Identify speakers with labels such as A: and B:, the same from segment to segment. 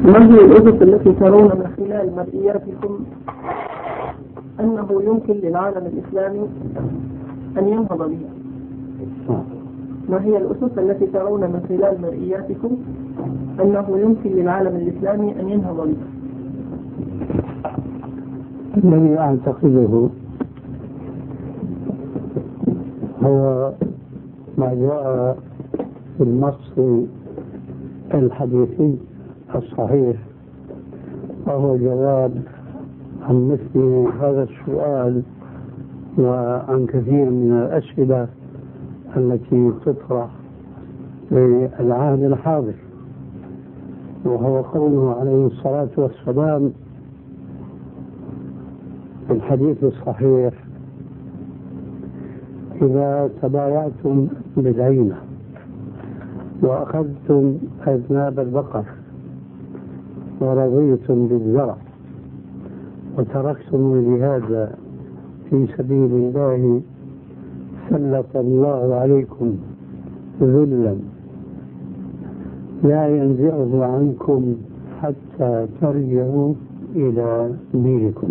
A: ما هي الأسس التي ترون من خلال مرئياتكم أنه يمكن للعالم الإسلامي أن ينهض بها؟ ما هي الأسس التي ترون من خلال مرئياتكم أنه يمكن للعالم الإسلامي أن ينهض بها؟
B: الذي أعتقده هو ما جاء في النص الحديثي الصحيح، وهو جواب عن مثل هذا السؤال وعن كثير من الأسئلة التي تطرح في العهد الحاضر، وهو قوله عليه الصلاة والسلام في الحديث الصحيح: إذا تبايعتم بالعينة وأخذتم أذناب البقر ورضيتم بالزرع وتركتم الجهاد في سبيل الله سلط الله عليكم ذلا لا ينزعه عنكم حتى ترجعوا إلى دينكم.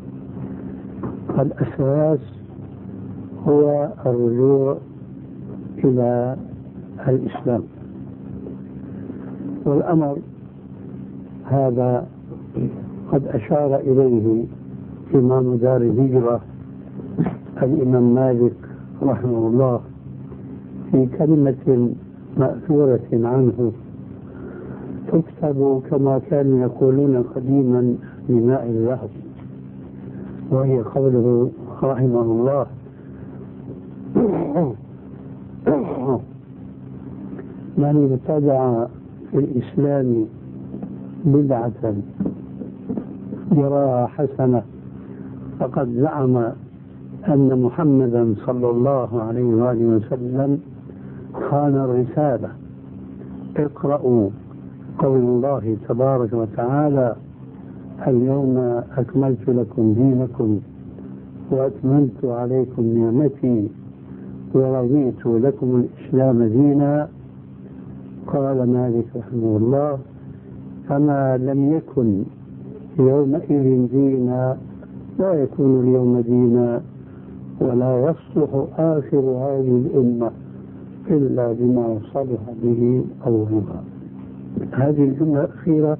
B: الأساس هو الرجوع إلى الإسلام، والأمر هذا قد أشار إليه إمام دار الهجرة الإمام مالك رحمه الله في كلمة مأثورة عنه تكتب كما كانوا يقولون قديما بماء الذهب، وهي قوله رحمه الله: من ابتدع في الإسلام بدعة يراها حسنة فقد زعم أن محمدا صلى الله عليه وآله وسلم خان الرسالة. اقرأوا قول الله تبارك وتعالى: اليوم أكملت لكم دينكم وأتممت عليكم نعمتي ورضيت لكم الإسلام دينا. قال مالك رحمه الله: فما لم يكن يومئذ دينا لا يكون اليوم دينا، ولا يصلح آخر هذه الأمة إلا بما صلح به أولها. هذه الجملة الأخيرة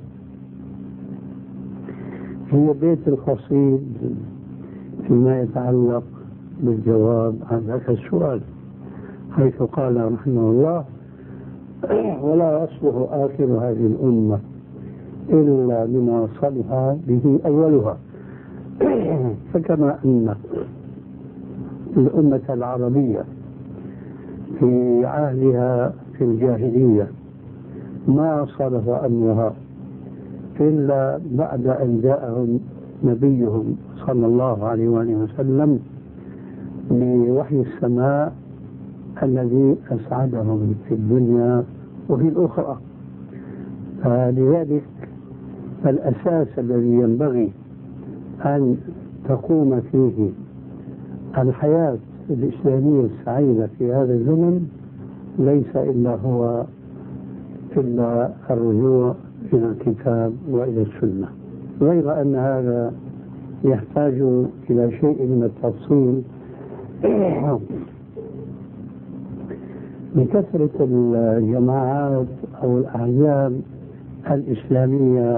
B: هي بيت القصيد فيما يتعلق بالجواب عن ذاك السؤال، حيث قال رحمه الله: ولا يصلح آخر هذه الأمة إلا بما صلح به أولها. فكما أن الأمة العربية في عهدها في الجاهلية ما صلح أمرها إلا بعد أن جاءهم نبيهم صلى الله عليه وآله وسلم بوحي السماء الذي أسعدهم في الدنيا وفي الأخرى. فلذلك الأساس الذي ينبغي أن تقوم فيه الحياة الإسلامية السعيدة في هذا الزمن ليس إلا هو إلا الرجوع إلى الكتاب وإلى السنة، غير أن هذا يحتاج إلى شيء من التفصيل بكثرة الجماعات أو الأحزاب الإسلامية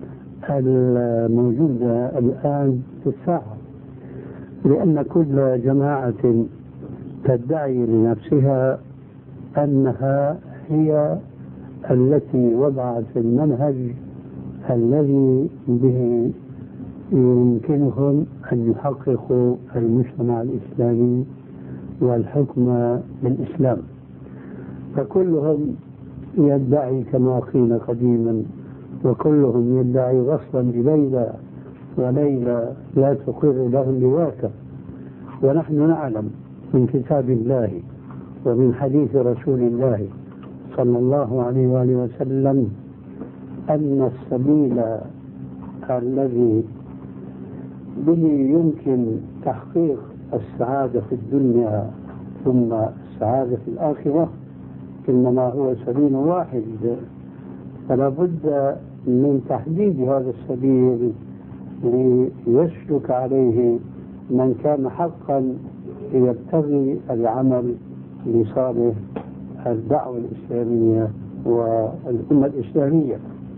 B: الموجودة الآن في الساحة، لأن كل جماعة تدعي لنفسها أنها هي التي وضعت المنهج الذي به يمكنهم أن يحققوا المجتمع الإسلامي والحكم بالإسلام. فكلهم يدعي كما قيل قديما، وكلهم يدعي غصبا بليلى، وليلى لا تقر لهم بواكة. ونحن نعلم من كتاب الله ومن حديث رسول الله صلى الله عليه وآله وسلم أن السبيل الذي به يمكن تحقيق السعادة في الدنيا ثم السعادة في الآخرة إنما هو سبيل واحد، فلا بد من تحديد هذا السبيل ليسلك عليه من كان حقا يبتغي العمل لصالح الدعوة الإسلامية والأمة الإسلامية.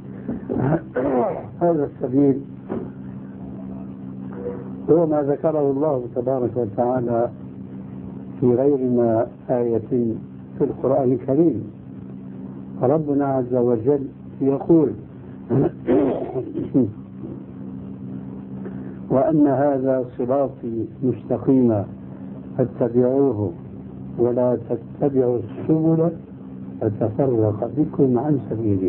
B: هذا السبيل هو ما ذكره الله تبارك وتعالى في غير ما آية في القرآن الكريم. ربنا عز وجل يقول: وأن هذا صراطي مستقيما فاتبعوه ولا تتبعوا السبل فتفرق بكم عن سبيله.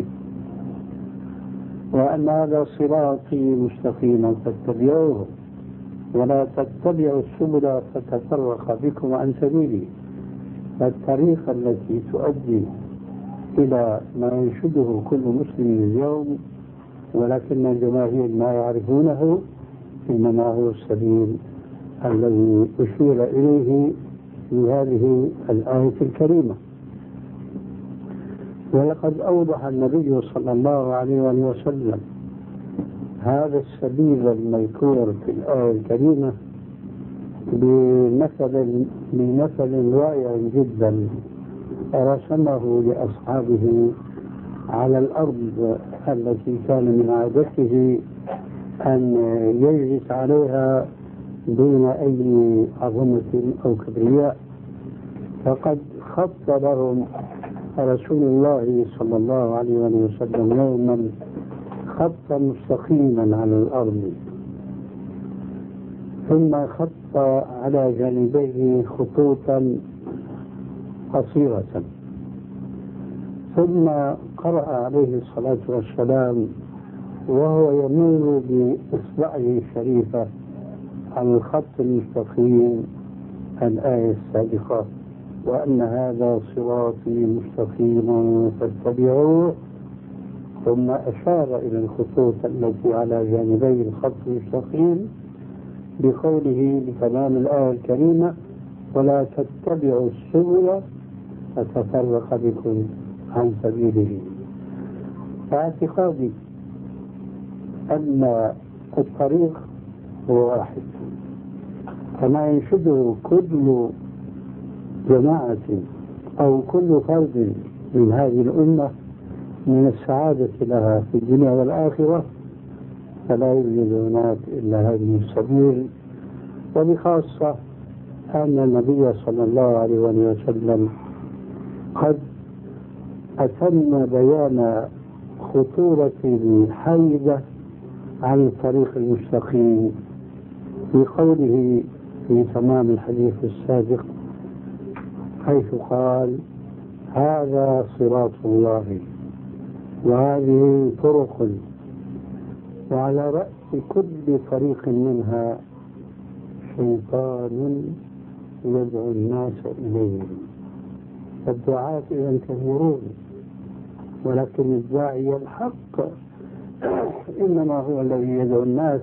B: وأن هذا صراطي مستقيما فاتبعوه ولا تتبعوا السبل فتفرق بكم عن سبيله. فالطريقة التي تؤدي إلى ما ينشده كل مسلم اليوم ولكن الجماهير ما يعرفونه إنما هو السبيل الذي أشير إليه في هذه الآية الكريمة. ولقد أوضح النبي صلى الله عليه وسلم هذا السبيل المذكور في الآية الكريمة بمثل رائع جدا رسمه لأصحابه على الأرض التي كان من عادته أن يجلس عليها دون أي عظمة أو كبرياء. فقد خط لهم رسول الله صلى الله عليه وسلم يوما خطا مستقيما على الأرض، ثم خط على جانبيه خطوطا قصيرة، ثم قرأ عليه الصلاة والسلام وهو يمر بإصبعه الشريفة على الخط المستقيم الآية السابقة: وأن هذا صراطي مستقيما فاتبعوه. ثم أشار إلى الخطوط التي على جانبي الخط المستقيم بقوله بتمام الآية الكريمة: ولا تتبعوا السبل فتفرق بكم عن سبيله. فاعتقادي أن الطريق هو واحد، كما ينشده كل جماعة أو كل فرد من هذه الأمة من السعادة لها في الدنيا والآخرة، فلا يوجد هناك إلا هذه السبيل. وبخاصة أن النبي صلى الله عليه وسلم قد أتم بيان خطورة الحيدة عن الطريق المستقيم في قوله في تمام الحديث السابق حيث قال: هذا صراط الله وهذه طرق، وعلى رأس كل طريق منها شيطان يدعو الناس إليه. الدعاة إذا كثيرون، ولكن الداعي الحق إنما هو الذي يدعو الناس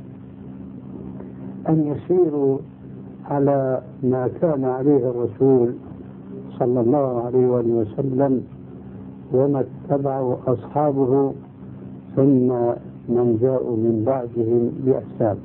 B: أن يسيروا على ما كان عليه الرسول صلى الله عليه وسلم وما اتبعه أصحابه ثم من جاءوا من بعدهم بإحسان.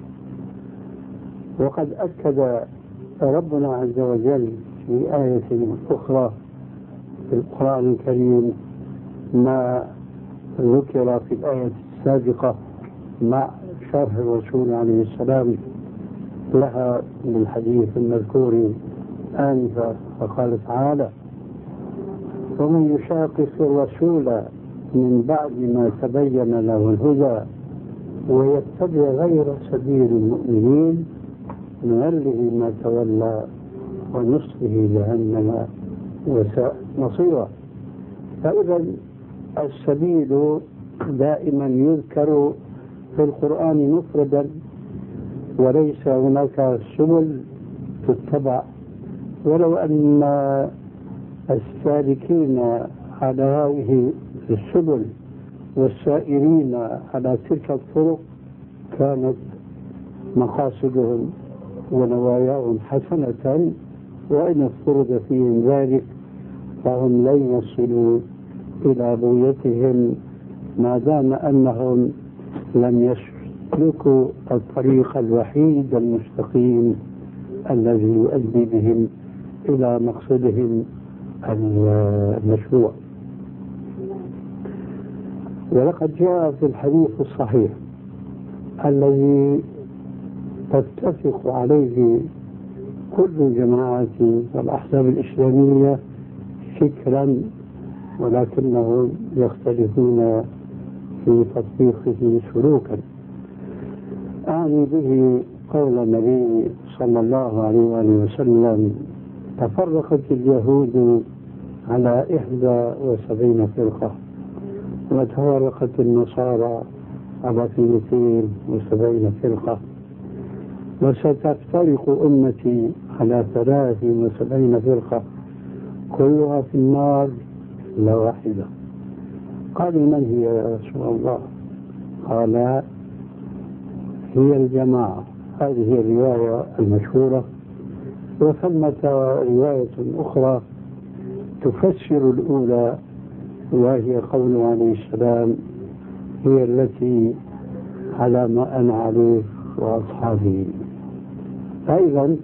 B: وقد أكد ربنا عز وجل في آية أخرى في القرآن الكريم ما ذكر في الآية السابقة مع شرح الرسول عليه السلام لها بالحديث المذكور آنفا، فقال تعالى: ومن يشاقق الرسول من بعد ما تبين له الهدى ويتبع غير سبيل المؤمنين نوله ما تولى ونصله جهنم وساءت مصيرا. فإذا السبيل دائما يذكر في القرآن مفردا، وليس هناك سبل تتبع، ولو أن السالكين على هذه السبل والسائرين على تلك الطرق كانت مقاصدهم ونواياهم حسنة، وإن افترض فيهم ذلك فهم لن يصلوا إلى بغيتهم ما دام أنهم لم يسلكوا الطريق الوحيد المستقيم الذي يؤدي بهم إلى مقصدهم المشروع. ولقد جاء في الحديث الصحيح الذي تتفق عليه كل الجماعات والأحزاب الإسلامية فكرا، ولكنهم يختلفون في تطبيقه سلوكا. أعني به قول النبي صلى الله عليه وآله وسلم: تفرقت اليهود على 71 فرقة، وتفرقت النصارى على 72 فرقة، وستفترق أمتي على 73 فرقة، كلها في النار إلا واحدة. قالوا: من هي يا رسول الله؟ قال: هي الجماعة. هذه هي الرواية المشهورة. وثمة رواية أخرى تفسر الأولى، وهي قوله عليه السلام: هي التي على ما أنا عليه وأصحابي. أيضا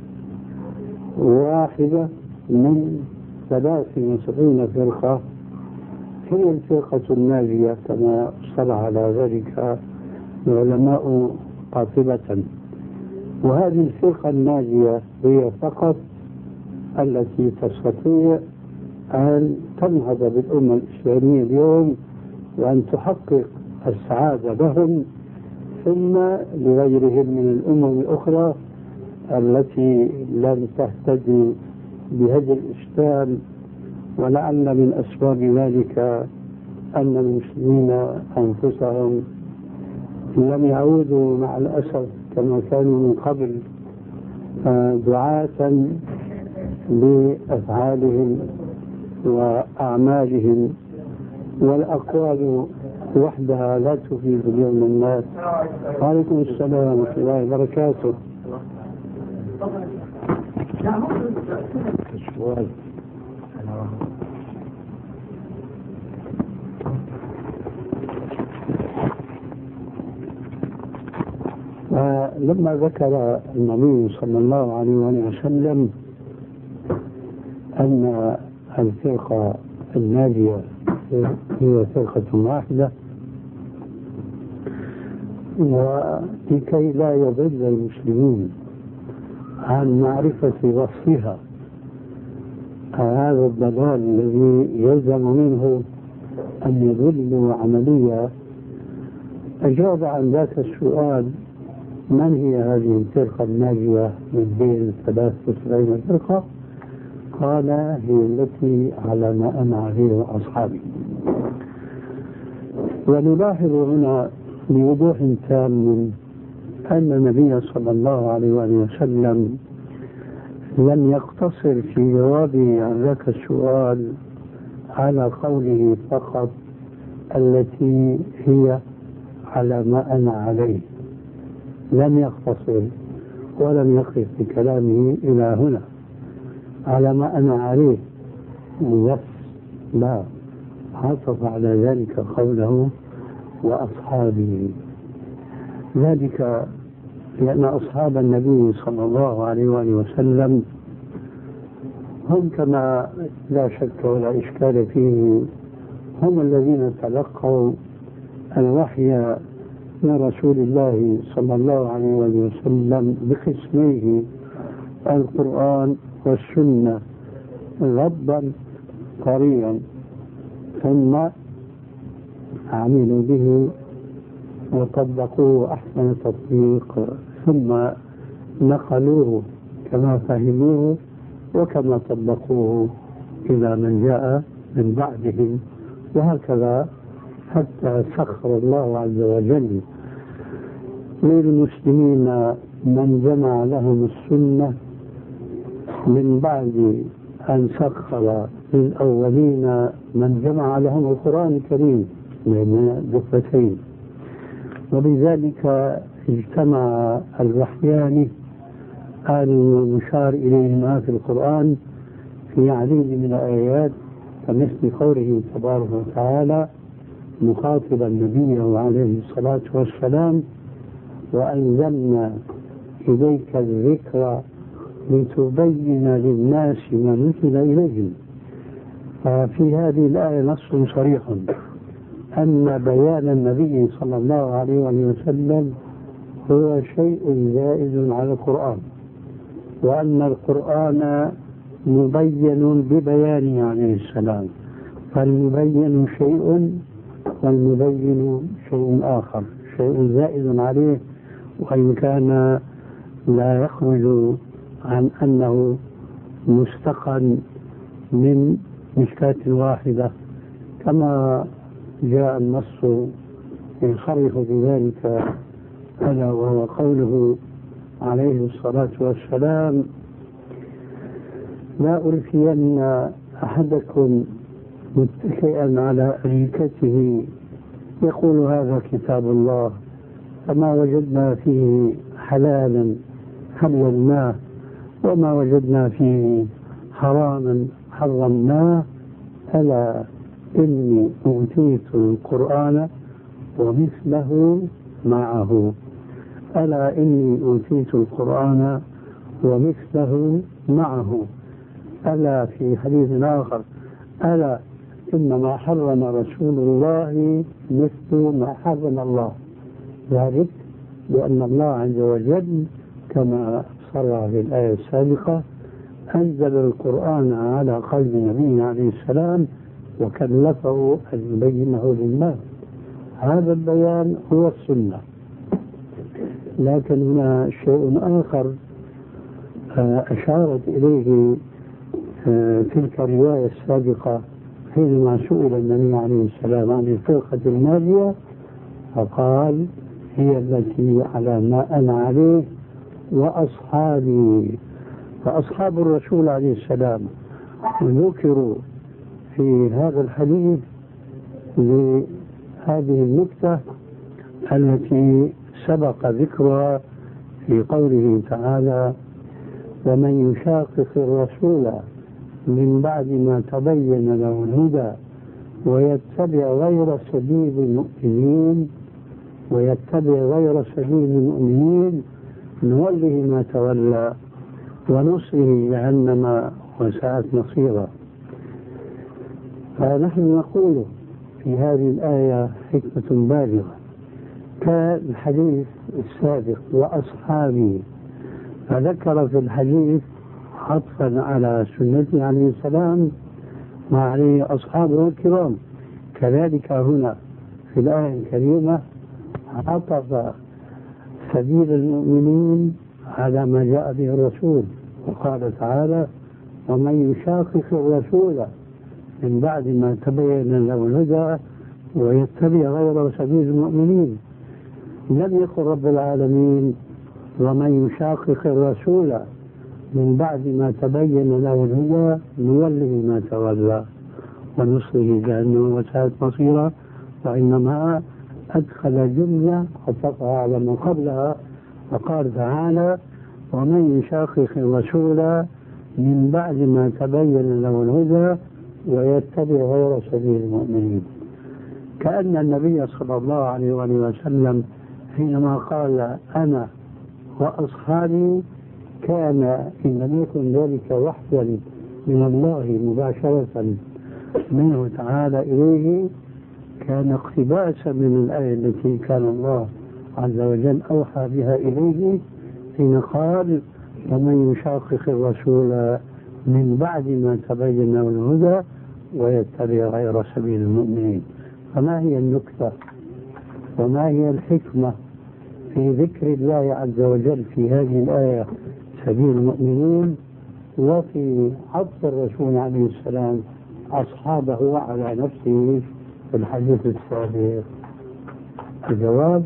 B: واحدة من 73 فرقة هي الفرقة الناجية، كما اصطلح على ذلك العلماء قاطبة. وهذه الفرقة الناجية هي فقط التي تستطيع أن تنهض بالأمة الإسلامية اليوم وأن تحقق السعادة لهم ثم لغيرهم من الأمم الأخرى التي لم تهتدي بهدي الإسلام. ولعل من أسباب ذلك أن المسلمين أنفسهم لم يعودوا مع الأسف كما كانوا من قبل دعاة لأفعالهم وأعمالهم، والأقوال وحدها لا تفيد اليوم الناس. وعليكم السلام ورحمة الله وبركاته. لما ذكر النبي صلى الله عليه وسلم أن الفرقة الناجية هي فرقة واحدة، ولكي لا يضل المسلمين عن معرفة وصفها هذا الضلال الذي يلزم منه أن يضلوا عمليا، أجاب عن ذاك السؤال: من هي هذه الفرقة الناجية من بين 73 فرقة؟ قال: هي التي على ما أنا عليه وأصحابي. ونلاحظ هنا بوضوح تام أن النبي صلى الله عليه وسلم لم يقتصر في جوابه عن ذاك السؤال على قوله فقط التي هي على ما أنا عليه، لم يقتصر ولم يقف بكلامه إلى هنا على ما أنا عليه بس، لا، عطف على ذلك قوله وأصحابه. ذلك لأن أصحاب النبي صلى الله عليه وسلم هم كما لا شك ولا إشكال فيه هم الذين تلقوا الوحي من رسول الله صلى الله عليه وسلم بقسميه القرآن والسنة غضا طريا، ثم عملوا به وطبقوه أحسن تطبيق، ثم نقلوه كما فهموه وكما طبقوه إلى من جاء من بعدهم، وهكذا حتى سخر الله عز وجل للمسلمين من جمع لهم السنة من بعد أن سخر للأولين من جمع لهم القرآن الكريم من دفتين. وبذلك اجتمع الوحيان المشار إليهما في القرآن في عديد من الآيات، كمثل قوله تبارك وتعالى: مخاطبا نبيه عليه الصلاة والسلام: وأنزلنا إليك الذكر لتبين للناس ما نزل إليهم. ففي هذه الآية نص صريح أن بيان النبي صلى الله عليه وسلم هو شيء زائد على القرآن، وأن القرآن مبين ببيانه عليه السلام، فالمبين شيء والمبين شيء آخر، شيء زائد عليه، وإن كان لا يخرج عن أنه مستقى من مشكاة واحدة، كما جاء النص يصرح بذلك، ألا وهو قوله عليه الصلاة والسلام: لا ألفين أحدكم متكئا على أريكته يقول هذا كتاب الله، فما وجدنا فيه حلالا حللناه، وما وجدنا فيه حراما حرمناه، ألا إني أوتيت القرآن ومثله معه، ألا إني أوتيت القرآن ومثله معه، ألا في حديث آخر: ألا إنما حرم رسول الله مثل ما حرم الله، ذلك لأن الله عز وجل كما صرح في الآية السابقة أنزل القرآن على قلب نبينا عليه السلام وكلفه أن يبينه للناس. هذا البيان هو السنة. لكن هنا شيء آخر أشارت إليه تلك الرواية السابقة حينما سئل النبي عليه السلام عن الفرقة الناجية فقال: هي التي على ما أنا عليه وأصحابي. فأصحاب الرسول عليه السلام ذكروا في هذا الحديث لهذه النكتة التي سبق ذكرها في قوله تعالى: ومن يشاقق الرسول من بعد ما تبين له الهدى ويتبع غير سبيل المؤمنين نوله ما تولى ونصره جهنم وساءت مصيرا. فنحن نقول في هذه الآية حكمة بالغة كالحديث السابق: وأصحابي، فذكر في الحديث عطفا على سنته عليه السلام وعليه أصحابه الكرام. كذلك هنا في الآية الكريمة عطف سبيل المؤمنين على ما جاء به الرسول، وقال تعالى: ومن يشاقق الرسول من بعد ما تبين له الهدى ويتبع غير سبيل المؤمنين. لم يقل رب العالمين: ومن يشاقق الرسول من بعد ما تبين له الهدى نوله ما تولى ونصره جهنم وساءت مصيرا، وإنما أدخل جملة عطفها على ما قبلها فقال تعالى: ومن يشاقق الرسول من بعد ما تبين له الهدى ويتبع غير سبيل المؤمنين. كأن النبي صلى الله عليه وسلم حينما قال: أنا وأصحابي، كان إن لم يكن ذلك وحيا من الله مباشرة منه تعالى إليه، كان اقتباسا من الآية التي كان الله عز وجل أوحى بها إليه حين قال: ومن يشاقق الرسول من بعد ما تبين له الهدى ويتبع غير سبيل المؤمنين. فما هي النكتة وما هي الحكمة في ذكر الله عز وجل في هذه الآية سبيل المؤمنين، وفي عطف الرسول عليه السلام أصحابه على نفسه في الحديث السابق؟ الجواب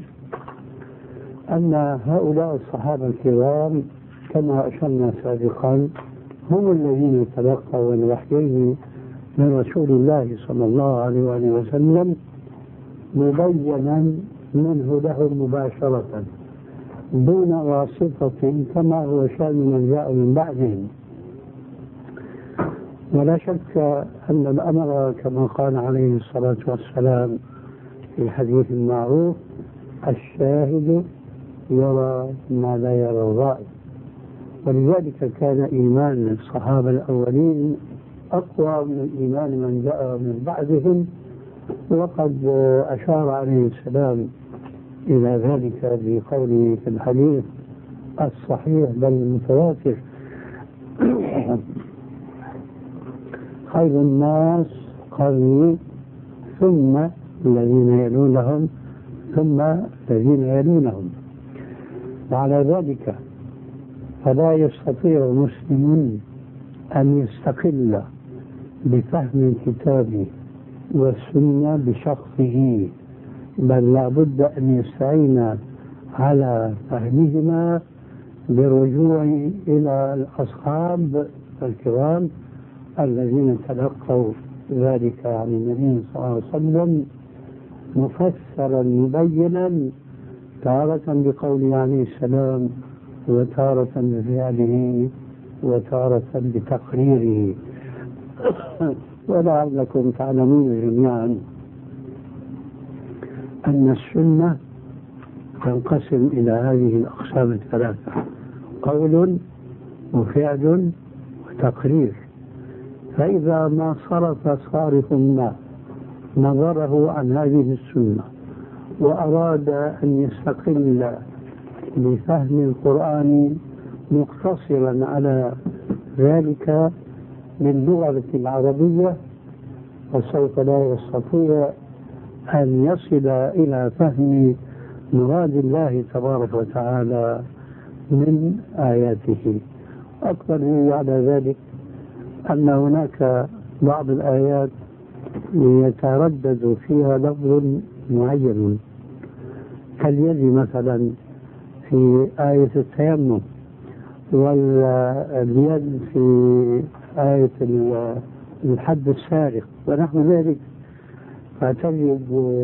B: أن هؤلاء الصحابة الكرام كما أشرنا سابقا هم الذين تلقوا الوحيين من رسول الله صلى الله عليه وسلم مبينا منه لهم مباشرة دون واسطة كما هو شأن من جاء من بعدهم. ولا شك أن الأمر كما قال عليه الصلاة والسلام: في الحديث المعروف: الشاهد يرى ما لا يرى الرائي. ولذلك كان إيمان الصحابة الأولين أقوى من إيمان من جاء من بعدهم، وقد أشار عليه السلام إلى ذلك بقوله في الحديث الصحيح بل المتواتر: خير الناس قرني ثم الذين يلونهم ثم الذين يلونهم. وعلى ذلك فلا يستطيع مسلم أن يستقل بفهم الكتاب والسنة بشخصه، بل لا بد أن يستعين على فهمهما بالرجوع إلى الأصحاب الكرام الذين تلقوا ذلك عن النبي صلى الله عليه وسلم مفسرا مبينا، تارة بقوله عليه السلام وتارة بفعله وتارة بتقريره. ولعلكم تعلمون جميعا أن السنة تنقسم إلى هذه الأقسام الثلاثة: قول وفعل وتقرير. فإذا ما صرف صارف ما نظره عن هذه السنة وأراد أن يستقل بفهم القرآن مقتصرا على ذلك باللغة العربية، فسوف لا يستطيع أن يصل إلى فهم مراد الله تبارك وتعالى من آياته. أكبر دليل على ذلك أن هناك بعض الآيات يتردد فيها لفظ معين، كاليد مثلا في آية التيمم، واليد في آية الحد السارق ونحو ذلك، فتجد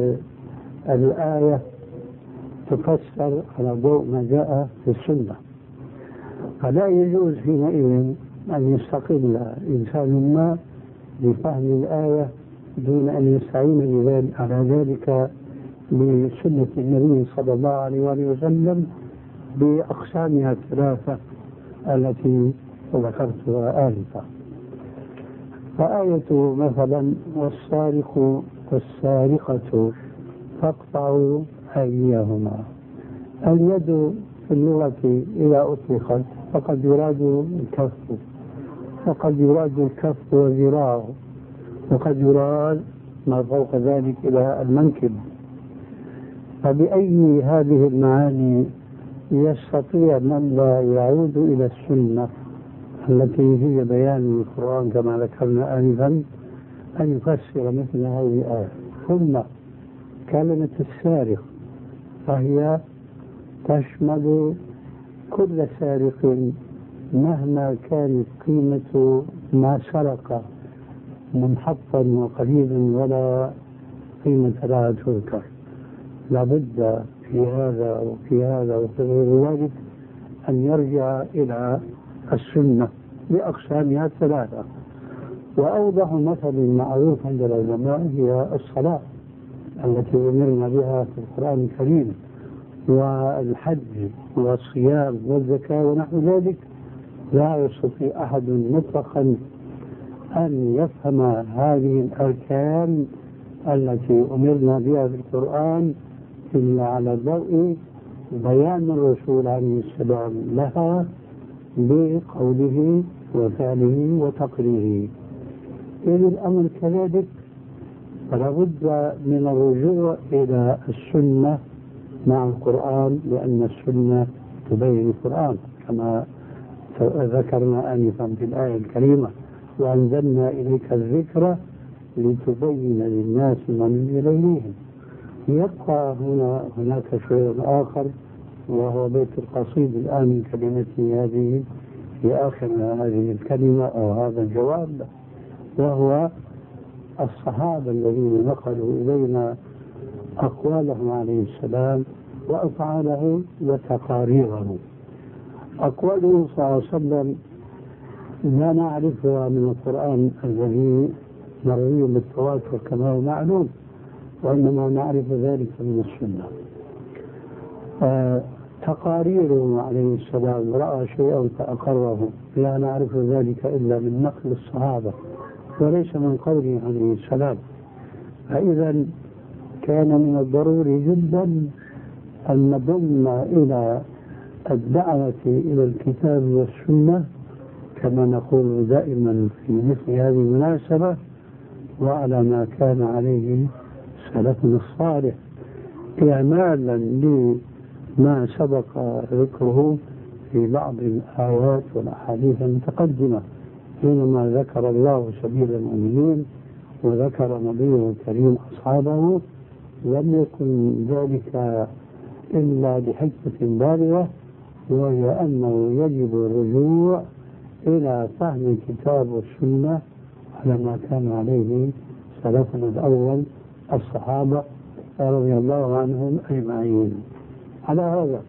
B: الآية تفسر على ضوء ما جاء في السنة. فلا يجوز حينئذ أن يستقل إنسان ما بفهم الآية دون أن يستعين على ذلك بسنة النبي صلى الله عليه وسلم بأقسامها الثلاثة التي ذكرتها آنفا. فآية مثلا والسارق والسارقة فاقطعوا أيديهما، اليد في اللغة إذا أطلقت فقد يراد الكف، وقد يراد الكف والذراع، وقد يراد ما فوق ذلك إلى المنكب. فبأي هذه المعاني يستطيع من لا يعود إلى السنة التي هي بيان القرآن كما ذكرنا آنفا أن يفسر مثل هذه الآية؟ ثم كلمة السارق فهي تشمل كل سارق مهما كانت قيمة ما سرق منحطا وقليلا ولا قيمة لها تذكر. لابد في هذا وفي هذا وفي غير ذلك أن يرجع إلى السنة بأقسامها الثلاثة. وأوضح مثل معروف عند العلماء هي الصلاة التي أمرنا بها في القرآن الكريم، والحج والصيام والزكاة ونحو ذلك. لا يستطيع أحد مطلقا أن يفهم هذه الأركان التي أمرنا بها في القرآن إلا على ضوء بيان الرسول عليه السلام لها بقوله وفعله وتقريره. إذا الأمر كذلك فلا بد من الرجوع إلى السنة مع القرآن، لأن السنة تبين القرآن كما ذكرنا آنفا في الآية الكريمة: وأنزلنا إليك الذكر لتبين للناس ما نزل إليهم. يبقى هناك شيء آخر، وهو بيت القصيد الآن من كلمته هذه في آخر هذه الكلمة أو هذا الجواب، وهو الصحابة الذين نقلوا إلينا أقوالهم عليه السلام وأفعاله وتقاريره. أقواله صلى الله عليه وسلم لا نعرفها من القرآن الذي مروي بالتواتر كما هو معلوم، وإنما نعرف ذلك من السنة. تقاريره عليه السلام رأى شيئا فأقره، لا نعرف ذلك إلا من نقل الصحابة وليس من قوله عليه السلام. فإذا كان من الضروري جدا أن نضم إلى الدعوة إلى الكتاب والسنة كما نقول دائما في مثل هذه المناسبة، وعلى ما كان عليه سلفنا الصالح، إعمالا لما سبق ذكره في بعض الآيات والأحاديث المتقدمة، حينما ذكر الله سبيل المؤمنين وذكر نبيه الكريم أصحابه. لم يكن ذلك إلا بحكمة بالغة، وهي أنه يجب الرجوع إلى فهم الكتاب والسنة على ما كان عليه سلفنا الأول الصحابة رضي الله عنهم أجمعين. على هذا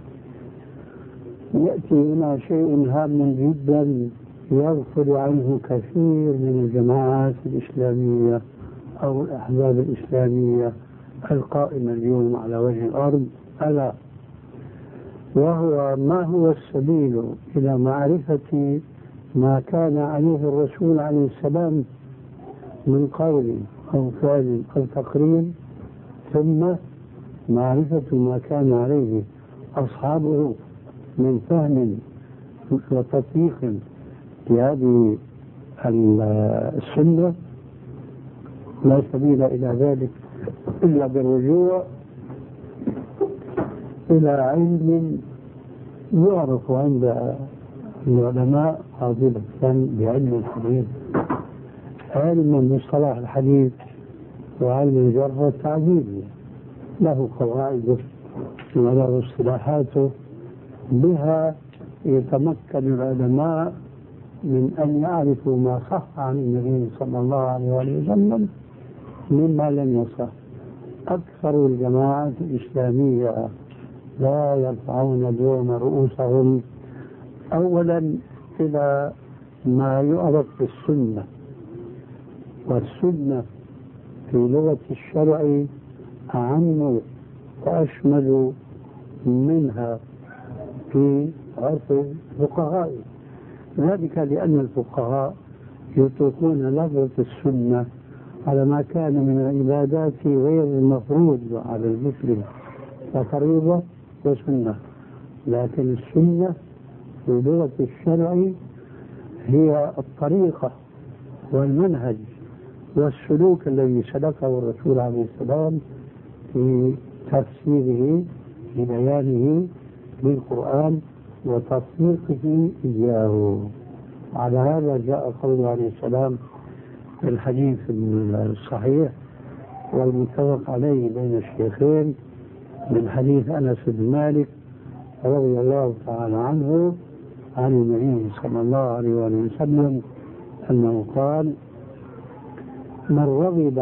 B: يأتي هنا شيء هام جدا يغفل عنه كثير من الجماعات الإسلامية أو الأحزاب الإسلامية القائمة اليوم على وجه الأرض، ألا وهو ما هو السبيل إلى معرفة ما كان عليه الرسول عليه السلام من قول أو فعل أو تقرير، ثم معرفة ما كان عليه أصحابه من فهم وتطبيق لهذه السنة. لا سبيل إلى ذلك إلا بالرجوع إلى علم يعرف عند العلماء قاطبة بعلم الحديث، علم مصطلح الحديث وعلم الجرح والتعديل، له قواعده وله اصطلاحاته، بها يتمكن العلماء من أن يعرفوا ما صح عن النبي صلى الله عليه وسلم مما لم يصح. أكثر الجماعات الإسلامية لا يرفعون اليوم رؤوسهم أولا إلى ما يعرف بالسنة، والسنة في لغة الشرع أعم وأشمل منها في عرف الفقهاء، ذلك لأن الفقهاء يطلقون لفظة السنة على ما كان من العبادات غير المفروض على المسلم كفريضة وسنة، لكن السنة في لغة الشرع هي الطريقة والمنهج والسلوك الذي سلكه الرسول عليه السلام في تفسيره في بيانه للقرآن وتطبيقه إياه. على هذا جاء قوله عليه السلام في الحديث الصحيح والمتفق عليه بين الشيخين من حديث أنس بن مالك رضي الله تعالى عنه عن النبي صلى الله عليه وسلم أنه قال: من رغب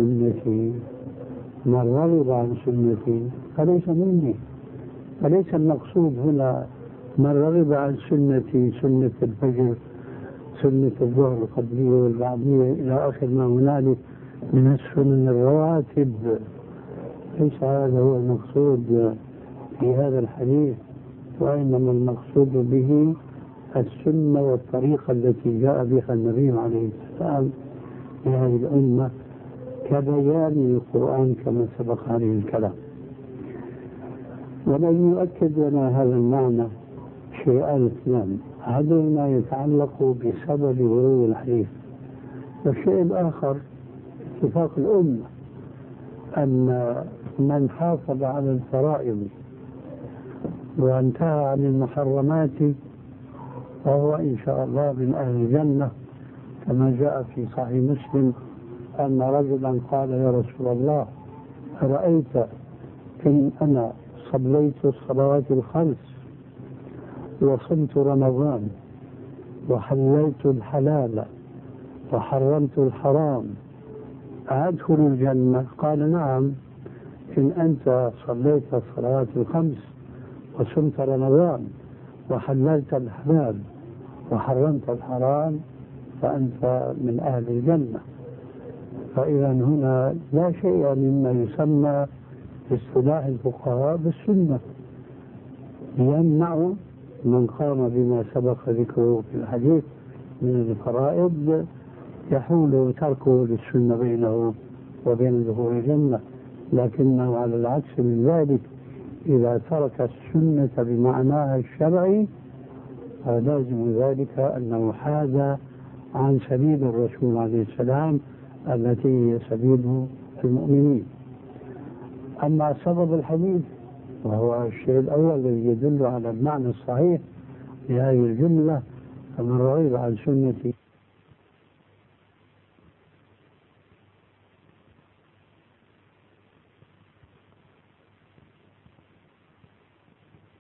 B: عن سنتي فليس مني. فليس المقصود هنا من رغب عن سنتي سنة الفجر، سنة الظهر القبلية والبعدية إلى آخر ما هنالك من السنن الرواتب، ليس هذا هو المقصود في هذا الحديث، وإنما المقصود به السنة والطريقة التي جاء بها النبي عليه السلام في هذه الأمة كبيان القرآن كما سبق عليه الكلام. والذي يؤكد لنا هذا المعنى شيئان اثنان: أحدهما يتعلق بسبب ورود الحديث، والشيء الآخر اتفاق الأمة أن من حافظ على الفرائض وانتهى عن المحرمات فهو إن شاء الله من أهل الجنة، كما جاء في صحيح مسلم أن رجلا قال: يا رسول الله، أرأيت إن أنا صليت الصلوات الخمس وصمت رمضان وحللت الحلال وحرمت الحرام أدخل الجنة؟ قال: نعم، إن أنت صليت الصلوات الخمس وصمت رمضان وحللت الحلال وحرمت الحرام فأنت من أهل الجنة. فإذا هنا لا شيء مما يسمى في اصطلاح الفقهاء بالسنة، يمنع من قام بما سبق ذكره في الحديث من الفرائض، يحول تركه للسنة بينه وبين دخول الجنة. لكنه على العكس من ذلك إذا ترك السنة بمعناها الشرعي فلازم ذلك أنه حاد عن سبيل الرسول عليه السلام التي هي سبيل المؤمنين. أما سبب الحديث وهو الشيء الأول الذي يدل على المعنى الصحيح لهذه الجملة، فمن رغب عن سنتي